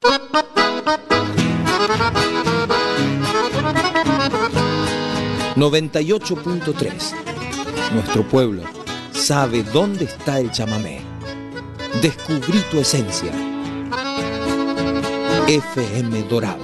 ...98.3... Nuestro pueblo sabe dónde está el chamamé. Descubrí tu esencia. FM Dorado.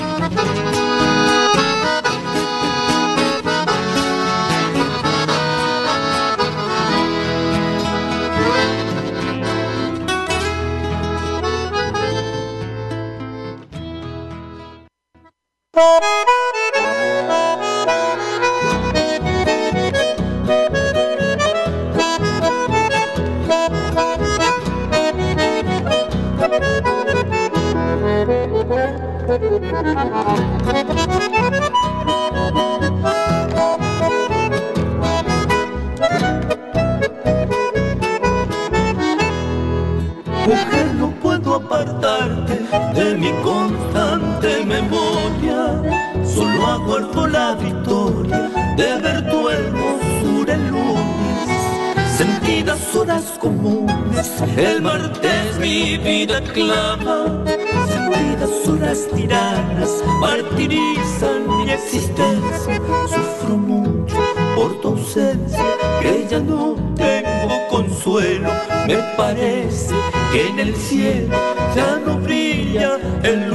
Mujer, no puedo apartarte de mi constante memoria. Solo aguardo la victoria de ver tu hermosura el lunes. Sentidas horas comunes, el martes mi vida clama. Sentidas horas tiranas martirizan mi existencia. Sufro mucho por tu ausencia, que ya no tengo consuelo. Me parece que en el cielo ya no brilla el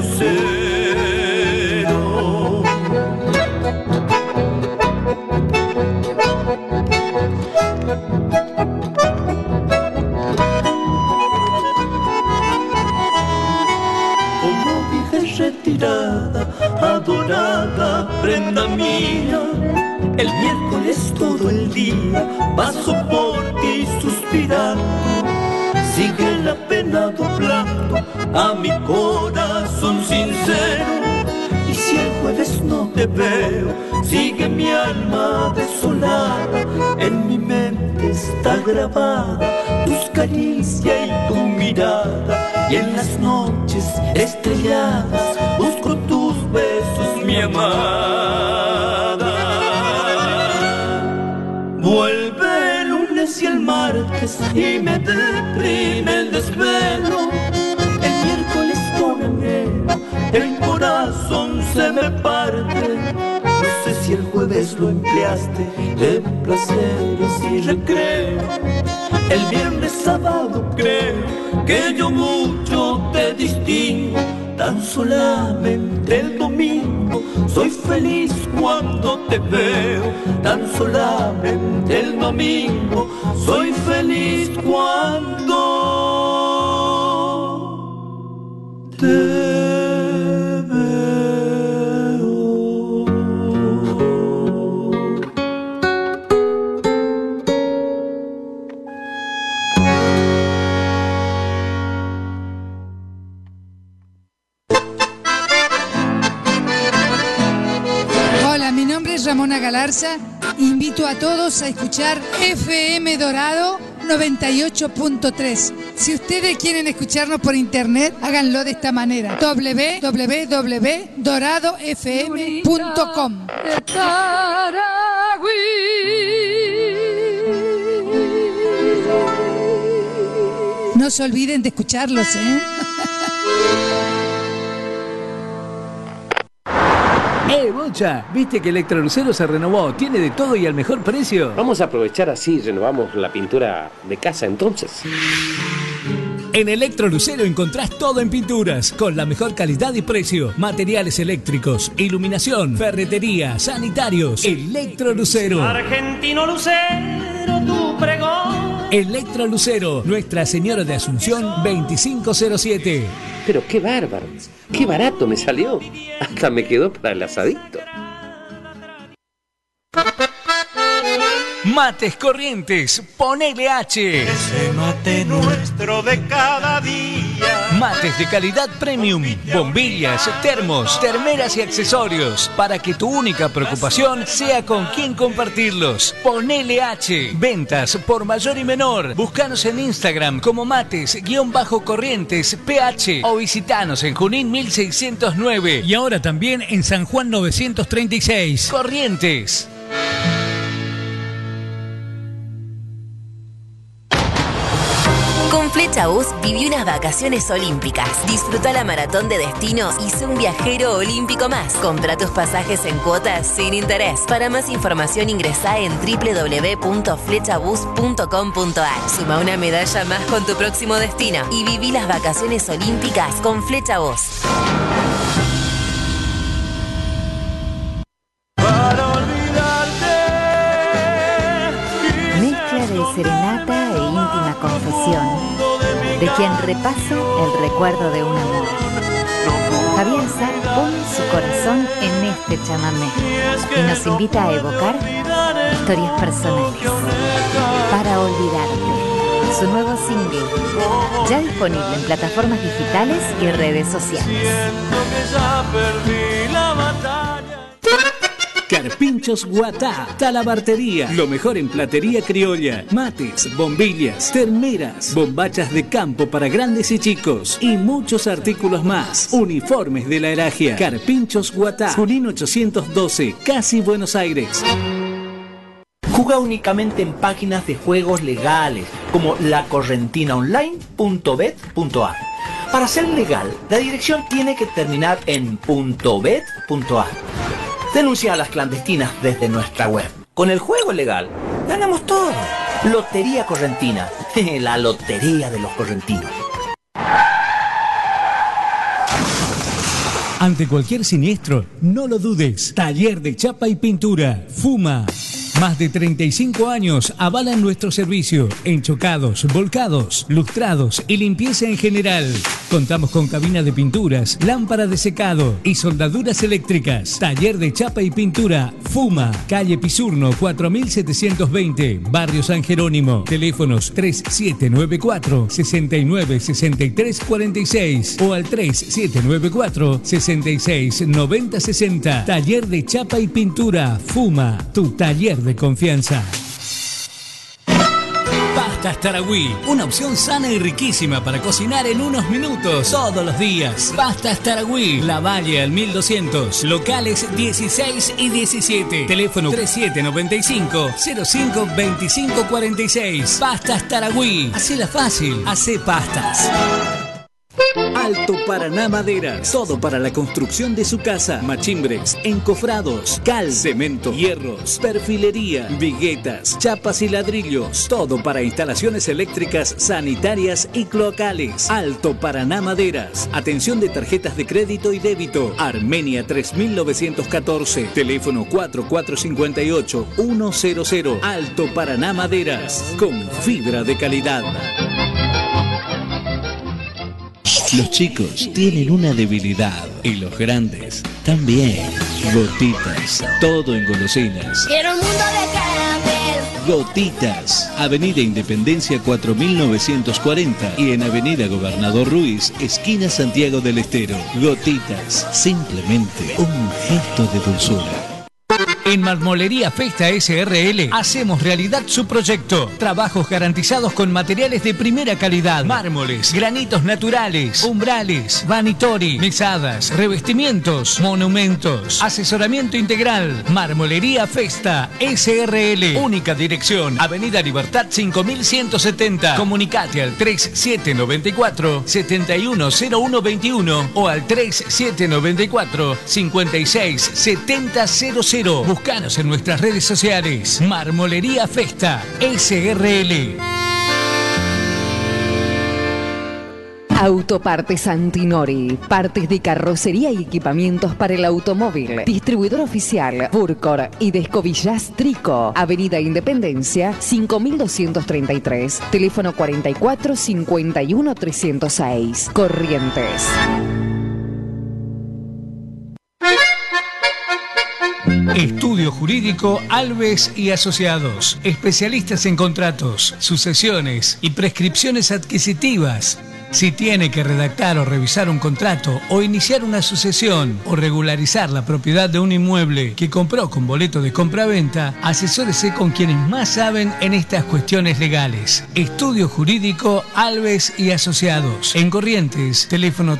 lucero. Como vives retirada, adorada prenda mía, el miércoles todo el día paso por ti suspirando. Sigue la pena doblando a mi corazón sincero. Y si el jueves no te veo, sigue mi alma desolada. En mi mente está grabada tus caricias y tu mirada. Y en las noches estrelladas busco tus besos, mi amada. Vuelve el lunes y el martes y me deprime el desvelo. El miércoles con enero el corazón se me parte. No sé si el jueves lo empleaste en placeres y recreo. El viernes, sábado creo que yo mucho te distingo. Tan solamente el domingo soy feliz cuando te veo. Tan solamente el domingo soy feliz cuando te veo. Ramona Galarza, invito a todos a escuchar FM Dorado 98.3. Si ustedes quieren escucharnos por internet, háganlo de esta manera: www.doradofm.com. No se olviden de escucharlos, Bocha, ¿viste que Electrolucero se renovó? Tiene de todo y al mejor precio. Vamos a aprovechar así, renovamos la pintura de casa entonces. En Electrolucero encontrás todo en pinturas, con la mejor calidad y precio. Materiales eléctricos, iluminación, ferretería, sanitarios. Electrolucero. Argentino Lucero, tu pregón. Electrolucero, Nuestra Señora de Asunción 2507. Pero qué bárbaro, qué barato me salió. Hasta me quedó para el asadito. Mates Corrientes, ponele H. Ese mate nuestro de cada día. Mates de calidad premium, bombillas, termos, termeras y accesorios, para que tu única preocupación sea con quién compartirlos. Ponele H. Ventas por mayor y menor. Búscanos en Instagram como mates-corrientes PH o visitanos en Junín 1609 y ahora también en San Juan 936. Corrientes. Flechabús vivió unas vacaciones olímpicas. Disfruta la maratón de destinos y sé un viajero olímpico más. Compra tus pasajes en cuotas sin interés. Para más información ingresá en www.flechabus.com.ar. Suma una medalla más con tu próximo destino y viví las vacaciones olímpicas con Flechabús. Mezcla de serenata e íntima confesión de quien repasa el recuerdo de un amor. Javier Sar pone su corazón en este chamamé y nos invita a evocar historias personales. Para olvidarte, su nuevo single, ya disponible en plataformas digitales y redes sociales. Carpinchos Guatá, Talabartería, lo mejor en platería criolla, mates, bombillas, termeras, bombachas de campo para grandes y chicos y muchos artículos más. Uniformes de la Heragia. Carpinchos Guatá, Junín 812, Casi Buenos Aires. Juega únicamente en páginas de juegos legales como lacorrentinaonline.bet.ar. Para ser legal, la dirección tiene que terminar en .bet.ar. Denuncia a las clandestinas desde nuestra web. Con el juego legal, ganamos todo. Lotería Correntina, la lotería de los correntinos. Ante cualquier siniestro, no lo dudes. Taller de Chapa y Pintura, Fuma. Más de 35 años avalan nuestro servicio en chocados, volcados, lustrados y limpieza en general. Contamos con cabina de pinturas, lámpara de secado y soldaduras eléctricas. Taller de Chapa y Pintura, Fuma, calle Pisurno 4720, Barrio San Jerónimo. Teléfonos 3794-696346 o al 3794-669060. Taller de Chapa y Pintura, Fuma, tu taller de confianza. Pastas Taragüí, una opción sana y riquísima para cocinar en unos minutos todos los días. Pastas Taragüí, La Valle al 1200, locales 16 y 17, teléfono 3795-052546. Pastas Taragüí, hacela fácil, hacé pastas. Alto Paraná Maderas, todo para la construcción de su casa, machimbres, encofrados, cal, cemento, hierros, perfilería, viguetas, chapas y ladrillos, todo para instalaciones eléctricas, sanitarias y cloacales. Alto Paraná Maderas, atención de tarjetas de crédito y débito. Armenia 3914, teléfono 4458-100. Alto Paraná Maderas, con fibra de calidad. Los chicos tienen una debilidad y los grandes también. Gotitas, todo en golosinas. Quiero un mundo de caramel. Gotitas, Avenida Independencia 4940 y en Avenida Gobernador Ruiz, esquina Santiago del Estero. Gotitas, simplemente un gesto de dulzura. En Marmolería Festa SRL hacemos realidad su proyecto. Trabajos garantizados con materiales de primera calidad. Mármoles, granitos naturales, umbrales, vanitori, mesadas, revestimientos, monumentos, asesoramiento integral. Marmolería Festa SRL. Única dirección, Avenida Libertad 5170. Comunicate al 3794-710121 o al 3794-567000. Búscanos en nuestras redes sociales. Marmolería Festa SRL. Autopartes Antinori, partes de carrocería y equipamientos para el automóvil. Distribuidor oficial Furcor y Descovillas Trico. Avenida Independencia 5233. Teléfono 44 51 306. Corrientes. Estudio Jurídico Alves y Asociados. Especialistas en contratos, sucesiones y prescripciones adquisitivas. Si tiene que redactar o revisar un contrato o iniciar una sucesión o regularizar la propiedad de un inmueble que compró con boleto de compraventa, asesórese con quienes más saben en estas cuestiones legales. Estudio Jurídico Alves y Asociados. En Corrientes, teléfono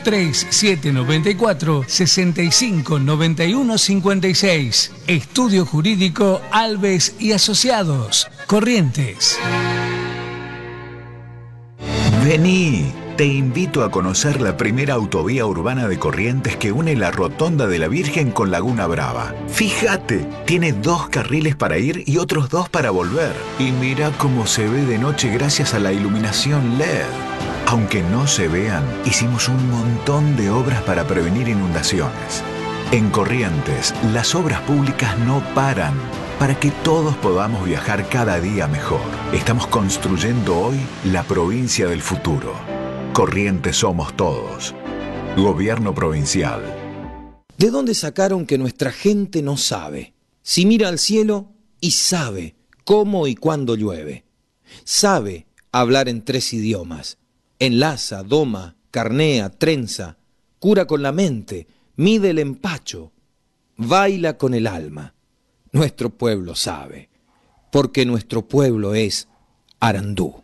3794-659156. Estudio Jurídico Alves y Asociados. Corrientes. Vení, te invito a conocer la primera autovía urbana de Corrientes que une la Rotonda de la Virgen con Laguna Brava. Fíjate, tiene 2 carriles para ir y otros 2 para volver. Y mira cómo se ve de noche gracias a la iluminación LED. Aunque no se vean, hicimos un montón de obras para prevenir inundaciones. En Corrientes, las obras públicas no paran. Para que todos podamos viajar cada día mejor. Estamos construyendo hoy la provincia del futuro. Corrientes somos todos. Gobierno provincial. ¿De dónde sacaron que nuestra gente no sabe? Si mira al cielo y sabe cómo y cuándo llueve. Sabe hablar en 3 idiomas. Enlaza, doma, carnea, trenza. Cura con la mente, mide el empacho. Baila con el alma. Nuestro pueblo sabe, porque nuestro pueblo es Arandú.